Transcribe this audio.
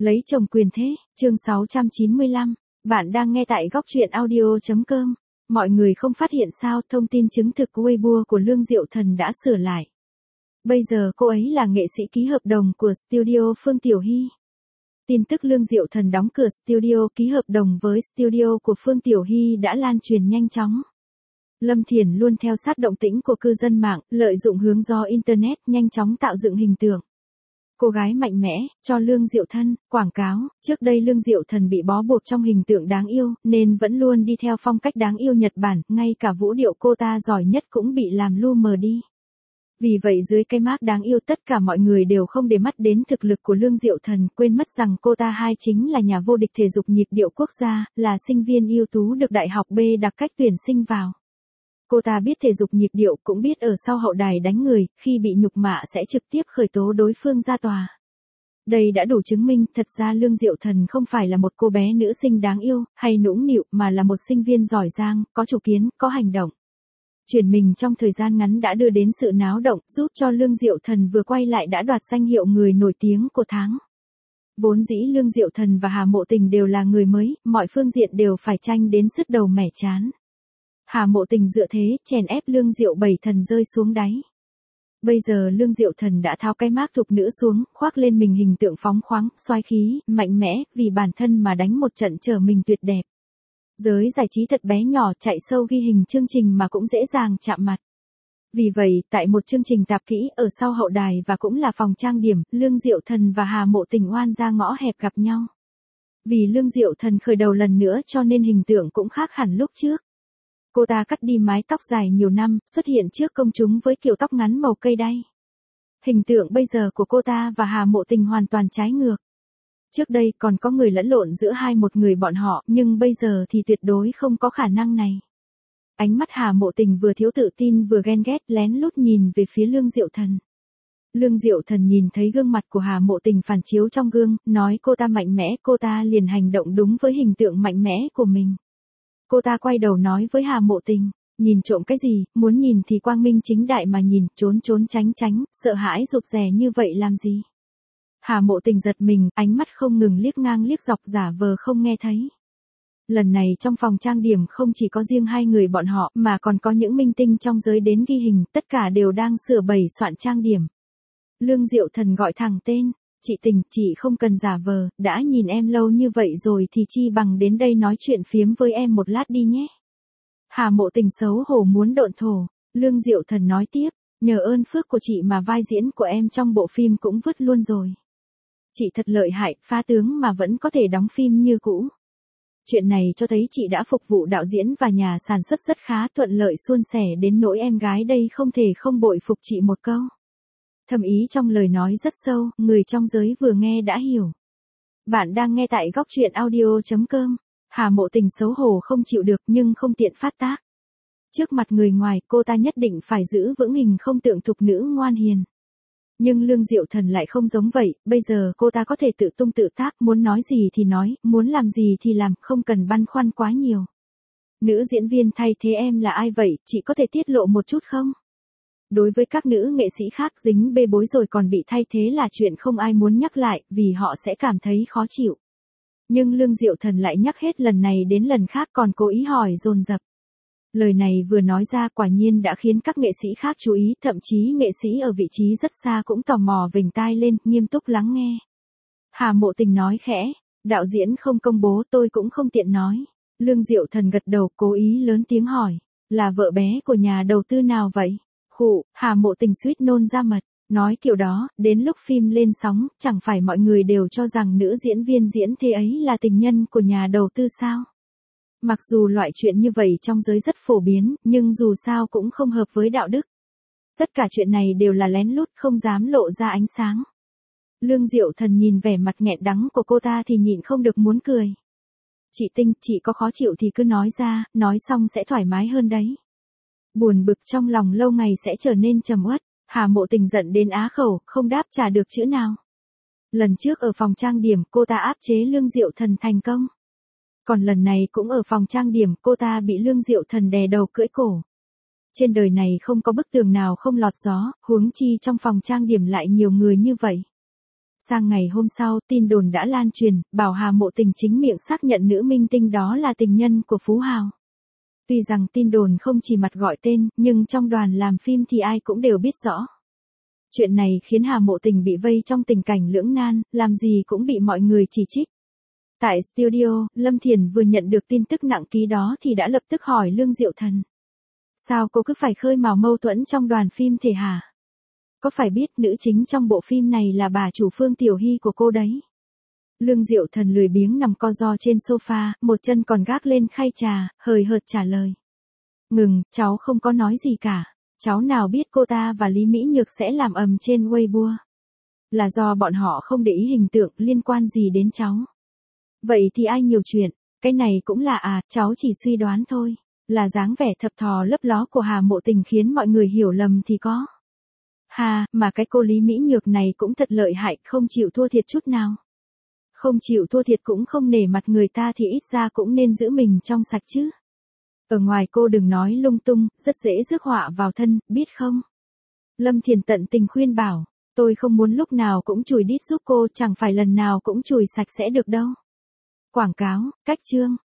Lấy chồng quyền thế, chương 695. Bạn đang nghe tại góc truyện audio.com. Mọi người không phát hiện sao thông tin chứng thực Weibo của Lương Diệu Thần đã sửa lại. Bây giờ cô ấy là nghệ sĩ ký hợp đồng của studio Phương Tiểu Hy. Tin tức Lương Diệu Thần đóng cửa studio ký hợp đồng với studio của Phương Tiểu Hy đã lan truyền nhanh chóng. Lâm Thiển luôn theo sát động tĩnh của cư dân mạng, lợi dụng hướng gió Internet nhanh chóng tạo dựng hình tượng. Cô gái mạnh mẽ, cho Lương Diệu Thần, quảng cáo, trước đây Lương Diệu Thần bị bó buộc trong hình tượng đáng yêu, nên vẫn luôn đi theo phong cách đáng yêu Nhật Bản, ngay cả vũ điệu cô ta giỏi nhất cũng bị làm lu mờ đi. Vì vậy dưới cái mác đáng yêu tất cả mọi người đều không để mắt đến thực lực của Lương Diệu Thần, quên mất rằng cô ta chính là nhà vô địch thể dục nhịp điệu quốc gia, là sinh viên ưu tú được Đại học B đặc cách tuyển sinh vào. Cô ta biết thể dục nhịp điệu, cũng biết ở sau hậu đài đánh người, khi bị nhục mạ sẽ trực tiếp khởi tố đối phương ra tòa. Đây đã đủ chứng minh, thật ra Lương Diệu Thần không phải là một cô bé nữ sinh đáng yêu, hay nũng nịu, mà là một sinh viên giỏi giang, có chủ kiến, có hành động. Chuyển mình trong thời gian ngắn đã đưa đến sự náo động, giúp cho Lương Diệu Thần vừa quay lại đã đoạt danh hiệu người nổi tiếng của tháng. Vốn dĩ Lương Diệu Thần và Hà Mộ Tình đều là người mới, mọi phương diện đều phải tranh đến sứt đầu mẻ trán. Hà Mộ Tình dựa thế, chèn ép Lương Diệu Bảy Thần rơi xuống đáy. Bây giờ Lương Diệu Thần đã tháo cái mác thục nữ xuống, khoác lên mình hình tượng phóng khoáng, xoái khí, mạnh mẽ, vì bản thân mà đánh một trận trở mình tuyệt đẹp. Giới giải trí thật bé nhỏ chạy sâu ghi hình chương trình mà cũng dễ dàng chạm mặt. Vì vậy, tại một chương trình tạp kỹ ở sau hậu đài và cũng là phòng trang điểm, Lương Diệu Thần và Hà Mộ Tình oan ra ngõ hẹp gặp nhau. Vì Lương Diệu Thần khởi đầu lần nữa cho nên hình tượng cũng khác hẳn lúc trước. Cô ta cắt đi mái tóc dài nhiều năm, xuất hiện trước công chúng với kiểu tóc ngắn màu cây đay. Hình tượng bây giờ của cô ta và Hà Mộ Tình hoàn toàn trái ngược. Trước đây còn có người lẫn lộn giữa một người bọn họ, nhưng bây giờ thì tuyệt đối không có khả năng này. Ánh mắt Hà Mộ Tình vừa thiếu tự tin vừa ghen ghét, lén lút nhìn về phía Lương Diệu Thần. Lương Diệu Thần nhìn thấy gương mặt của Hà Mộ Tình phản chiếu trong gương, nói cô ta mạnh mẽ, cô ta liền hành động đúng với hình tượng mạnh mẽ của mình. Cô ta quay đầu nói với Hà Mộ Tình, nhìn trộm cái gì, muốn nhìn thì quang minh chính đại mà nhìn, trốn trốn tránh tránh, sợ hãi rụt rè như vậy làm gì. Hà Mộ Tình giật mình, ánh mắt không ngừng liếc ngang liếc dọc giả vờ không nghe thấy. Lần này trong phòng trang điểm không chỉ có riêng hai người bọn họ mà còn có những minh tinh trong giới đến ghi hình, tất cả đều đang sửa bày soạn trang điểm. Lương Diệu Thần gọi thẳng tên, chị Tình, chị không cần giả vờ, đã nhìn em lâu như vậy rồi thì chi bằng đến đây nói chuyện phiếm với em một lát đi nhé. Hà Mộ Tình xấu hổ muốn độn thổ, Lương Diệu Thần nói tiếp, nhờ ơn phước của chị mà vai diễn của em trong bộ phim cũng vứt luôn rồi. Chị thật lợi hại, phá tướng mà vẫn có thể đóng phim như cũ. Chuyện này cho thấy chị đã phục vụ đạo diễn và nhà sản xuất rất khá, thuận lợi suôn sẻ đến nỗi em gái đây không thể không bội phục chị một câu. Thâm ý trong lời nói rất sâu, người trong giới vừa nghe đã hiểu. Bạn đang nghe tại góc truyện audio.com. Hà Mộ Tình xấu hổ không chịu được nhưng không tiện phát tác. Trước mặt người ngoài, cô ta nhất định phải giữ vững hình không tượng thục nữ ngoan hiền. Nhưng Lương Diệu Thần lại không giống vậy, bây giờ cô ta có thể tự tung tự tác, muốn nói gì thì nói, muốn làm gì thì làm, không cần băn khoăn quá nhiều. Nữ diễn viên thay thế em là ai vậy, chị có thể tiết lộ một chút không? Đối với các nữ nghệ sĩ khác dính bê bối rồi còn bị thay thế là chuyện không ai muốn nhắc lại, vì họ sẽ cảm thấy khó chịu. Nhưng Lương Diệu Thần lại nhắc hết lần này đến lần khác còn cố ý hỏi dồn dập. Lời này vừa nói ra quả nhiên đã khiến các nghệ sĩ khác chú ý, thậm chí nghệ sĩ ở vị trí rất xa cũng tò mò vểnh tai lên, nghiêm túc lắng nghe. Hà Mộ Tình nói khẽ, đạo diễn không công bố tôi cũng không tiện nói. Lương Diệu Thần gật đầu, cố ý lớn tiếng hỏi, là vợ bé của nhà đầu tư nào vậy? Khụ, Hà Mộ Tình suýt nôn ra mật, nói kiểu đó, đến lúc phim lên sóng, chẳng phải mọi người đều cho rằng nữ diễn viên diễn thế ấy là tình nhân của nhà đầu tư sao? Mặc dù loại chuyện như vậy trong giới rất phổ biến, nhưng dù sao cũng không hợp với đạo đức. Tất cả chuyện này đều là lén lút không dám lộ ra ánh sáng. Lương Diệu Thần nhìn vẻ mặt nghẹn đắng của cô ta thì nhịn không được muốn cười. Chị Tinh, chị có khó chịu thì cứ nói ra, nói xong sẽ thoải mái hơn đấy. Buồn bực trong lòng lâu ngày sẽ trở nên trầm uất. Hà Mộ Tình giận đến á khẩu, không đáp trả được chữ nào. Lần trước ở phòng trang điểm cô ta áp chế Lương Diệu Thần thành công. Còn lần này cũng ở phòng trang điểm cô ta bị Lương Diệu Thần đè đầu cưỡi cổ. Trên đời này không có bức tường nào không lọt gió, huống chi trong phòng trang điểm lại nhiều người như vậy. Sang ngày hôm sau, tin đồn đã lan truyền, bảo Hà Mộ Tình chính miệng xác nhận nữ minh tinh đó là tình nhân của Phú Hào. Tuy rằng tin đồn không chỉ mặt gọi tên, nhưng trong đoàn làm phim thì ai cũng đều biết rõ. Chuyện này khiến Hà Mộ Tình bị vây trong tình cảnh lưỡng nan, làm gì cũng bị mọi người chỉ trích. Tại studio, Lâm Thiền vừa nhận được tin tức nặng ký đó thì đã lập tức hỏi Lương Diệu Thần. Sao cô cứ phải khơi mào mâu thuẫn trong đoàn phim thế hả? Có phải biết nữ chính trong bộ phim này là bà chủ Phương Tiểu Hy của cô đấy? Lương Diệu Thần lười biếng nằm co ro trên sofa, một chân còn gác lên khay trà, hời hợt trả lời. Ngừng, cháu không có nói gì cả. Cháu nào biết cô ta và Lý Mỹ Nhược sẽ làm ầm trên Weibo. Là do bọn họ không để ý hình tượng liên quan gì đến cháu. Vậy thì ai nhiều chuyện, cái này cũng là cháu chỉ suy đoán thôi. Là dáng vẻ thập thò lấp ló của Hà Mộ Tình khiến mọi người hiểu lầm thì có. Mà cái cô Lý Mỹ Nhược này cũng thật lợi hại, không chịu thua thiệt chút nào. Không chịu thua thiệt cũng không nể mặt người ta thì ít ra cũng nên giữ mình trong sạch chứ. Ở ngoài cô đừng nói lung tung, rất dễ rước họa vào thân, biết không? Lâm Thiền tận tình khuyên bảo, tôi không muốn lúc nào cũng chùi đít giúp cô, chẳng phải lần nào cũng chùi sạch sẽ được đâu. Quảng cáo, cách chương.